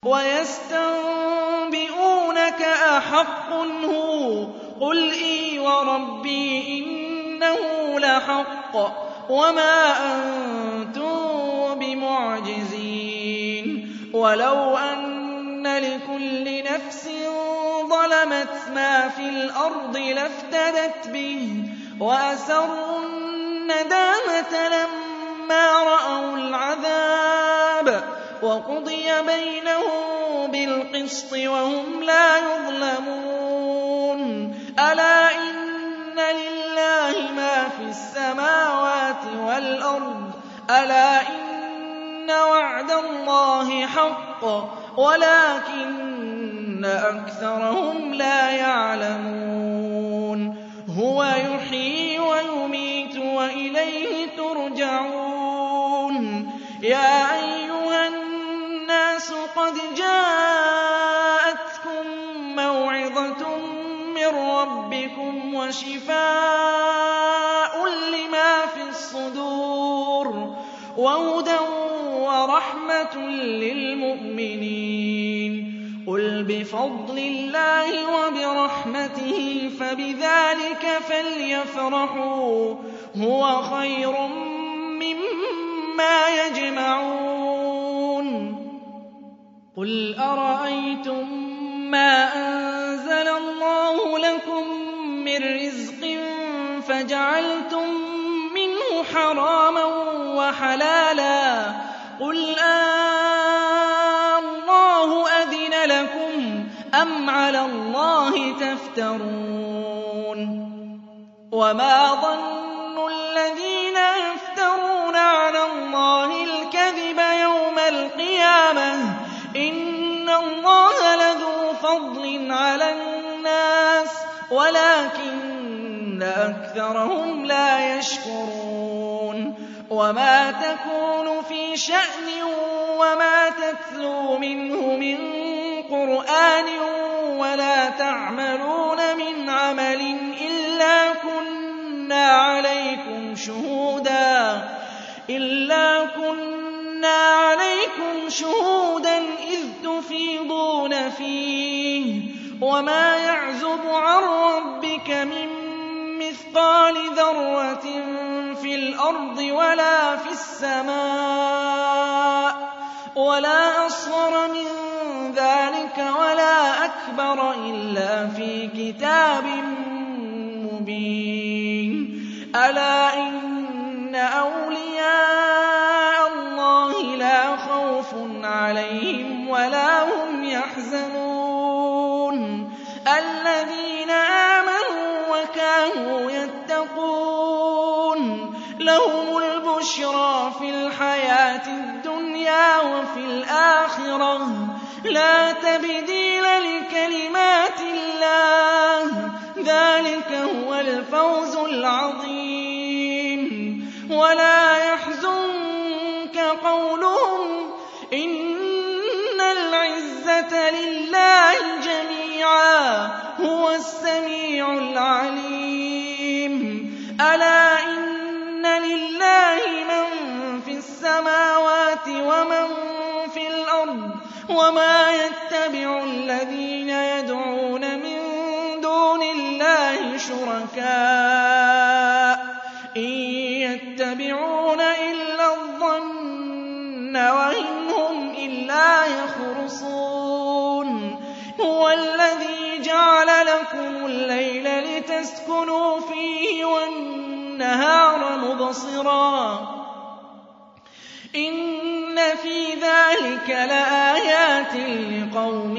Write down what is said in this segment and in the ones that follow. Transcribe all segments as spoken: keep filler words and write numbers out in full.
وَيَسْتَنبِئُونَكَ أَحَقٌّ هُوَ قُلْ إِي وَرَبِّي إِنَّهُ لَحَقٌّ وَمَا أَنتُم بِمُعْجِزِينَ وَلَوْ أَنَّ لِكُلِّ نَفْسٍ ظَلَمَتْ مَا فِي الْأَرْضِ لَافْتَدَتْ بِهِ وَأَسَرُّوا النَّدَامَةَ لَمَّا رَأَوُا الْعَذَابَ وَقُضِيَ بَيْنَهُم بِالْقِسْطِ وَهُمْ لَا يُظْلَمُونَ أَلَا إِنَّ لِلَّهِ مَا فِي السَّمَاوَاتِ وَالْأَرْضِ أَلَا إِنَّ وَعْدَ اللَّهِ حَقٌّ وَلَٰكِنَّ أَكْثَرَهُمْ لَا يَعْلَمُونَ هُوَ يُحْيِي وَيُمِيتُ وَإِلَيْهِ تُرْجَعُونَ يَا أَيُّهَا النَّاسُ قَدْ جَاءَتْكُم مَّوْعِظَةٌ مِّن رَّبِّكُمْ وَشِفَاءٌ لِّمَا فِي الصُّدُورِ وَهُدًى وَرَحْمَةٌ لِّلْمُؤْمِنِينَ قُلْ بِفَضْلِ اللَّهِ وَبِرَحْمَتِهِ فَبِذَٰلِكَ فَلْيَفْرَحُوا هُوَ خَيْرٌ مِّمَّا يَجْمَعُونَ قُلْ أَرَأَيْتُم مَّا أَنزَلَ اللَّهُ لَكُم مِّن رِّزْقٍ فَجَعَلْتُم مِّنْهُ حَرَامًا وَحَلَالًا قُلْ آللَّهُ أَذِنَ لَكُمْ أَمْ عَلَى اللَّهِ تَفْتَرُونَ وَمَا ظَنُّ الَّذِينَ يَفْتَرُونَ عَلَى اللَّهِ الْكَذِبَ يَوْمَ الْقِيَامَةِ إِنَّ اللَّهَ لَذُو فَضْلٍ عَلَى النَّاسِ وَلَٰكِنَّ أَكْثَرَهُمْ لَا يَشْكُرُونَ وَمَا تَكُونُ فِي شَأْنٍ وَمَا تَتْلُو مِنْهُ مِن قُرْآنٍ وَلَا تَعْمَلُونَ مِنْ عَمَلٍ إِلَّا كُنَّا عَلَيْكُمْ شُهُودًا إِلَّا كُنَّا عَلَيْكُمْ شُهُودًا إِذْ تُفِيضُونَ فِيهِ وَمَا يَعْزُبُ عَن رَّبِّكَ مِن مِّثْقَالِ ذَرَّةٍ فِي الْأَرْضِ وَلَا فِي السَّمَاءِ وَلَا أَصْغَرَ مِن ذَٰلِكَ وَلَا أَكْبَرَ إِلَّا فِي كِتَابٍ مُّبِينٍ أَلَا إِنَّ أَوْلِيَاءَ اللَّهِ لَا خَوْفٌ عَلَيْهِمْ وَلَا هُمْ يَحْزَنُونَ الَّذِينَ آمَنُوا وَكَانُوا يَتَّقُونَ لَهُمُ الْبُشْرَىٰ فِي الْحَيَاةِ الدُّنْيَا وَفِي الْآخِرَةِ ۖ لَا تَبْدِيلَ لِكَلِمَاتِ اللَّهِ ۚ ذَٰلِكَ هُوَ الْفَوْزُ الْعَظِيمُ وَلَا يَحْزُنكَ قَوْلُهُمْ إِنَّ الْعِزَّةَ لِلَّهِ جَمِيعًا ۚ هُوَ السَّمِيعُ الْعَلِيمُ أَلَا إِنَّ لِلَّهِ مَن فِي السَّمَاوَاتِ وَمَن فِي الْأَرْضِ وَمَا يَتَّبِعُ الَّذِينَ يَدْعُونَ مِن دُونِ اللَّهِ شُرَكَاءَ إِن يَتَّبِعُونَ إِلَّا الظَّنَّ وَإِنْ هُمْ إِلَّا يَخْرُصُونَ هُوَ الَّذِي جَعَلَ لَكُمُ اللَّيْلَ لِتَسْكُنُوا فِيهِ وَالنَّهَارَ مُبْصِرًا ۚ إِنَّ فِي ذَٰلِكَ لَآيَاتٍ لِّقَوْمٍ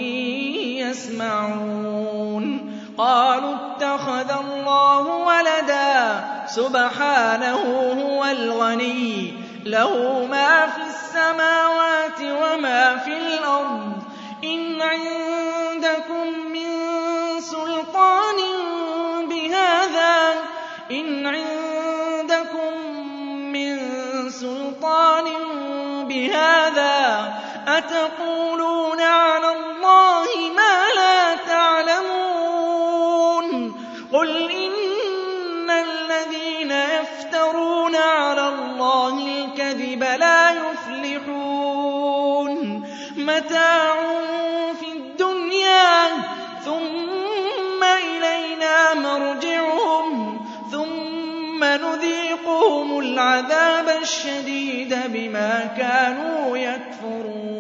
يَسْمَعُونَ قَالُوا اتَّخَذَ اللَّهُ وَلَدًا سُبْحَانَهُ هُوَ الْغَنِيُّ لَهُ مَا فِي السَّمَاوَاتِ وَمَا فِي الْأَرْضِ إِنْ عِندَكُم مِّن سُلْطَانٍ بِهَٰذَا إِنْ عِندَكُم مِّن سُلْطَانٍ بِهَٰذَا أَتَقُولُونَ عَلَى اللَّهِ مَا لَا تَعْلَمُونَ قُلْ إِنَّ الَّذِينَ يَفْتَرُونَ عَلَى اللَّهِ الْكَذِبَ لَا يُفْلِحُونَ مَتَاعٌ فِي الدُّنْيَا ثُمَّ إِلَيْنَا مَرْجِعُهُمْ ثُمَّ نُذِيقُهُمُ الْعَذَابَ الشَّدِيدَ بِمَا كَانُوا يَكْفُرُونَ